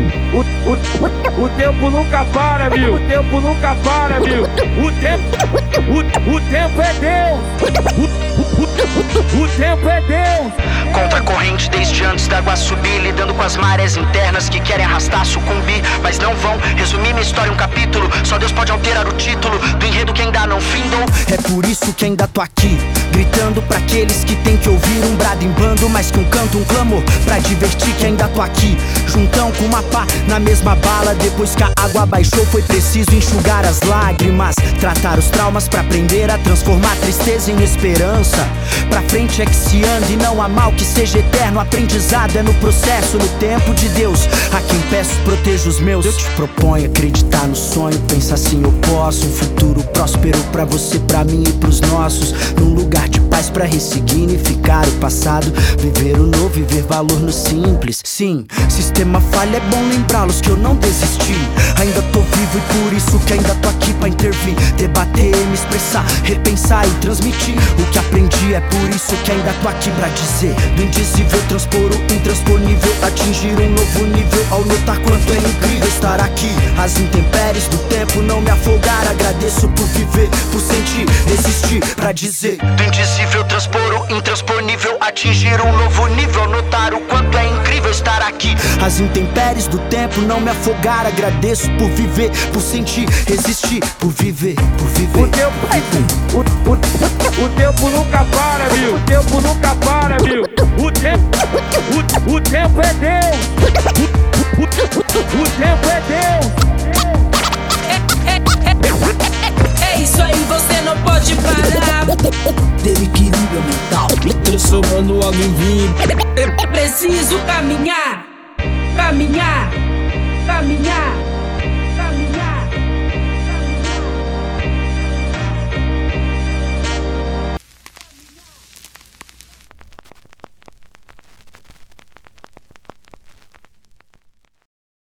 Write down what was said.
O tempo nunca para, viu? O tempo nunca para, viu? O tempo é Deus. O tempo é Deus. Contra a corrente desde antes da água subir, lidando com as marés internas que querem arrastar, sucumbir, mas não vão. Resumir minha história em um capítulo, só Deus pode alterar o título do enredo que ainda não findou. É por isso que ainda tô aqui, gritando pra aqueles que tem que ouvir um brado em bando, mais que um canto, um clamor, pra divertir que ainda tô aqui, juntão com uma pá na mesma bala. Depois que a água baixou foi preciso enxugar as lágrimas, tratar os traumas pra aprender a transformar tristeza em esperança. Pra frente é que se anda e não há mal que seja eterno. Aprendizado é no processo, no tempo de Deus. A quem peço proteja os meus. Eu te proponho acreditar no sonho, pensa assim eu posso. Um futuro próspero pra você, pra mim e pros nossos. Num lugar de paz pra ressignificar o passado, viver o novo, viver valor no simples. Sim, sistema falha, é bom lembrá-los que eu não desisti. Ainda tô vivo e por isso que ainda tô aqui pra intervir, debater, me expressar, repensar e transmitir o que aprendi. É por isso que ainda tô aqui pra dizer: do indizível transpor o intransponível, atingir um novo nível ao notar quanto é incrível estar aqui. As intempéries do tempo não me afogaram, agradeço por viver, por sentir, existir pra dizer: do indizível transpor o intransponível, atingir um novo nível, notar o quanto é incrível estar aqui. As intempéries do tempo não me afogaram, agradeço por viver, por sentir, existir, por viver, por viver. O tempo nunca para, viu? O tempo nunca para, viu? O tempo é Deus. O tempo é Deus. É isso aí, você não pode parar. Ter equilíbrio mental, transformando água em vinho. É preciso caminhar, caminhar, caminhar.